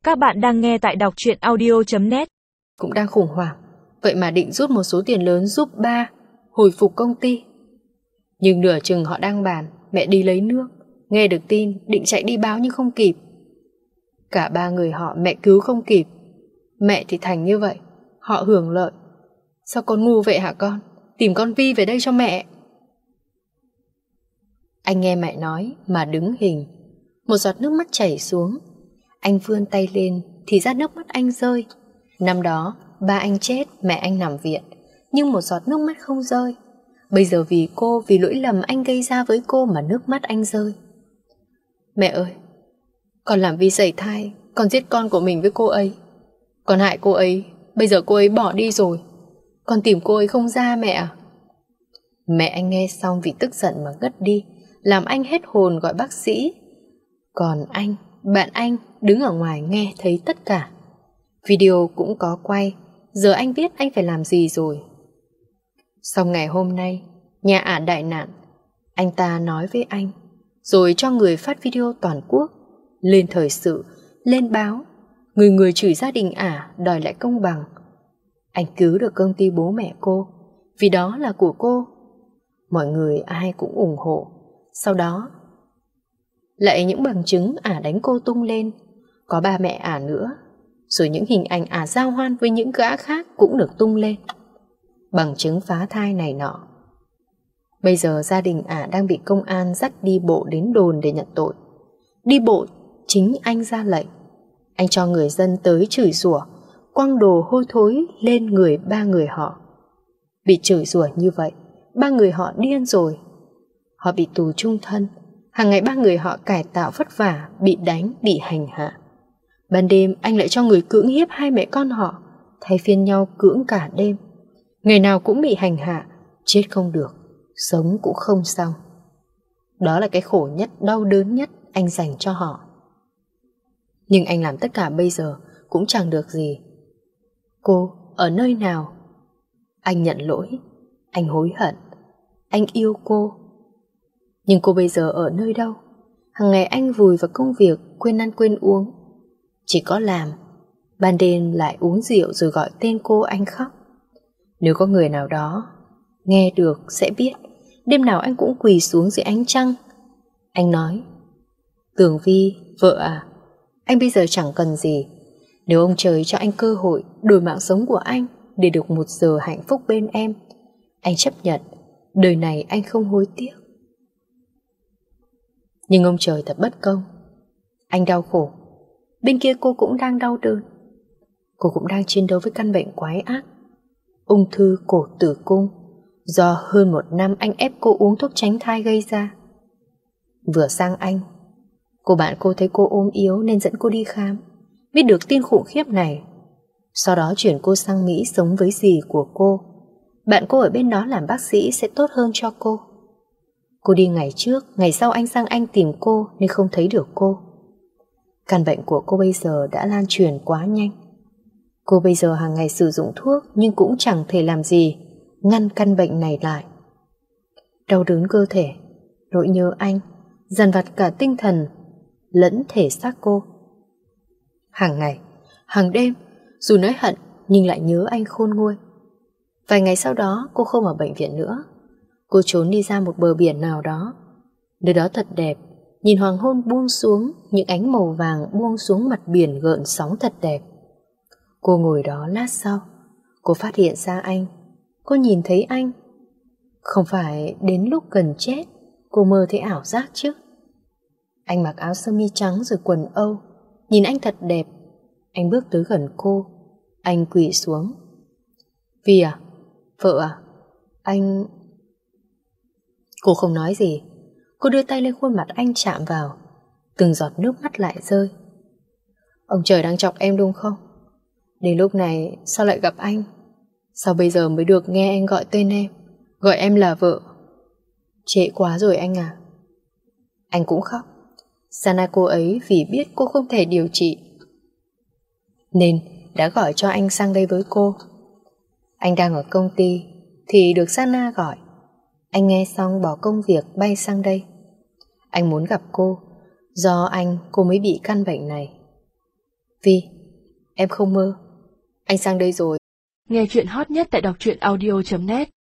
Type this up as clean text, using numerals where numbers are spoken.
Các bạn đang nghe tại đọc truyện audio.net. Cũng đang khủng hoảng, vậy mà định rút một số tiền lớn giúp ba hồi phục công ty. Nhưng nửa chừng họ đang bàn, mẹ đi lấy nước, nghe được tin định chạy đi báo nhưng không kịp. Cả ba người họ mẹ cứu không kịp. Mẹ thì thành như vậy, họ hưởng lợi. Sao con ngu vậy hả con? Tìm con Vi về đây cho mẹ. Anh nghe mẹ nói mà đứng hình. Một giọt nước mắt chảy xuống. Anh vươn tay lên thì ra nước mắt anh rơi. Năm đó ba anh chết, mẹ anh nằm viện, nhưng một giọt nước mắt không rơi. Bây giờ vì cô, vì lỗi lầm anh gây ra với cô mà nước mắt anh rơi. Mẹ ơi, con làm Vi sảy thai, con giết con của mình với cô ấy, con hại cô ấy. Bây giờ cô ấy bỏ đi rồi, con tìm cô ấy không ra mẹ à. Mẹ anh nghe xong vì tức giận mà ngất đi, làm anh hết hồn gọi bác sĩ. Còn anh, bạn anh đứng ở ngoài nghe thấy tất cả. Video cũng có quay. Giờ anh biết anh phải làm gì rồi. Sau ngày hôm nay, nhà Ả đại nạn, anh ta nói với anh, rồi cho người phát video toàn quốc, lên thời sự, lên báo. Người người chửi gia đình Ả, đòi lại công bằng. Anh cứu được công ty bố mẹ cô, vì đó là của cô. Mọi người ai cũng ủng hộ. Sau đó lại những bằng chứng Ả đánh cô tung lên, có ba mẹ Ả nữa. Rồi những hình ảnh Ả giao hoan với những gã khác cũng được tung lên, bằng chứng phá thai này nọ. Bây giờ gia đình Ả đang bị công an dắt đi bộ đến đồn để nhận tội. Đi bộ chính anh ra lệnh. Anh cho người dân tới chửi rủa, quăng đồ hôi thối lên người ba người họ. Bị chửi rủa như vậy, ba người họ điên rồi. Họ bị tù chung thân. Hàng ngày ba người họ cải tạo vất vả, bị đánh, bị hành hạ. Ban đêm anh lại cho người cưỡng hiếp hai mẹ con họ, thay phiên nhau cưỡng cả đêm. Ngày nào cũng bị hành hạ, chết không được, sống cũng không xong. Đó là cái khổ nhất, đau đớn nhất anh dành cho họ. Nhưng anh làm tất cả bây giờ cũng chẳng được gì. Cô ở nơi nào? Anh nhận lỗi, anh hối hận, anh yêu cô. Nhưng cô bây giờ ở nơi đâu? Hằng ngày anh vùi vào công việc, quên ăn quên uống. Chỉ có làm, ban đêm lại uống rượu rồi gọi tên cô anh khóc. Nếu có người nào đó nghe được sẽ biết, đêm nào anh cũng quỳ xuống dưới ánh trăng. Anh nói, Tường Vi, vợ à, anh bây giờ chẳng cần gì. Nếu ông trời cho anh cơ hội đổi mạng sống của anh để được một giờ hạnh phúc bên em, anh chấp nhận, đời này anh không hối tiếc. Nhưng ông trời thật bất công. Anh đau khổ, bên kia cô cũng đang đau đớn. Cô cũng đang chiến đấu với căn bệnh quái ác, ung thư cổ tử cung, do hơn 1 năm anh ép cô uống thuốc tránh thai gây ra. Vừa sang Anh, cô bạn cô thấy cô ốm yếu nên dẫn cô đi khám, biết được tin khủng khiếp này. Sau đó chuyển cô sang Mỹ sống với dì của cô. Bạn cô ở bên đó làm bác sĩ sẽ tốt hơn cho cô. Cô đi ngày trước, ngày sau anh sang Anh tìm cô nên không thấy được cô. Căn bệnh của cô bây giờ đã lan truyền quá nhanh. Cô bây giờ hàng ngày sử dụng thuốc nhưng cũng chẳng thể làm gì ngăn căn bệnh này lại. Đau đớn cơ thể, nỗi nhớ anh, dằn vặt cả tinh thần lẫn thể xác cô. Hàng ngày, hàng đêm, dù nói hận nhưng lại nhớ anh khôn nguôi. Vài ngày sau đó cô không ở bệnh viện nữa. Cô trốn đi ra một bờ biển nào đó. Nơi đó thật đẹp, nhìn hoàng hôn buông xuống, những ánh màu vàng buông xuống mặt biển gợn sóng thật đẹp. Cô ngồi đó lát sau, cô phát hiện ra anh. Cô nhìn thấy anh. Không phải đến lúc gần chết cô mơ thấy ảo giác chứ. Anh mặc áo sơ mi trắng rồi quần Âu. Nhìn anh thật đẹp. Anh bước tới gần cô. Anh quỳ xuống. Vi à? Vợ à? Anh... Cô không nói gì. Cô đưa tay lên khuôn mặt anh chạm vào. Từng giọt nước mắt lại rơi. Ông trời đang chọc em đúng không? Đến lúc này sao lại gặp anh? Sao bây giờ mới được nghe anh gọi tên em, gọi em là vợ? Trễ quá rồi anh à. Anh cũng khóc. Sana cô ấy vì biết cô không thể điều trị nên đã gọi cho anh sang đây với cô. Anh đang ở công ty thì được Sana gọi. Anh nghe xong bỏ công việc bay sang đây. Anh muốn gặp cô. Do anh cô mới bị căn bệnh này. Vi, em không mơ. Anh sang đây rồi. Nghe chuyện hot nhất tại đọc truyện audio.net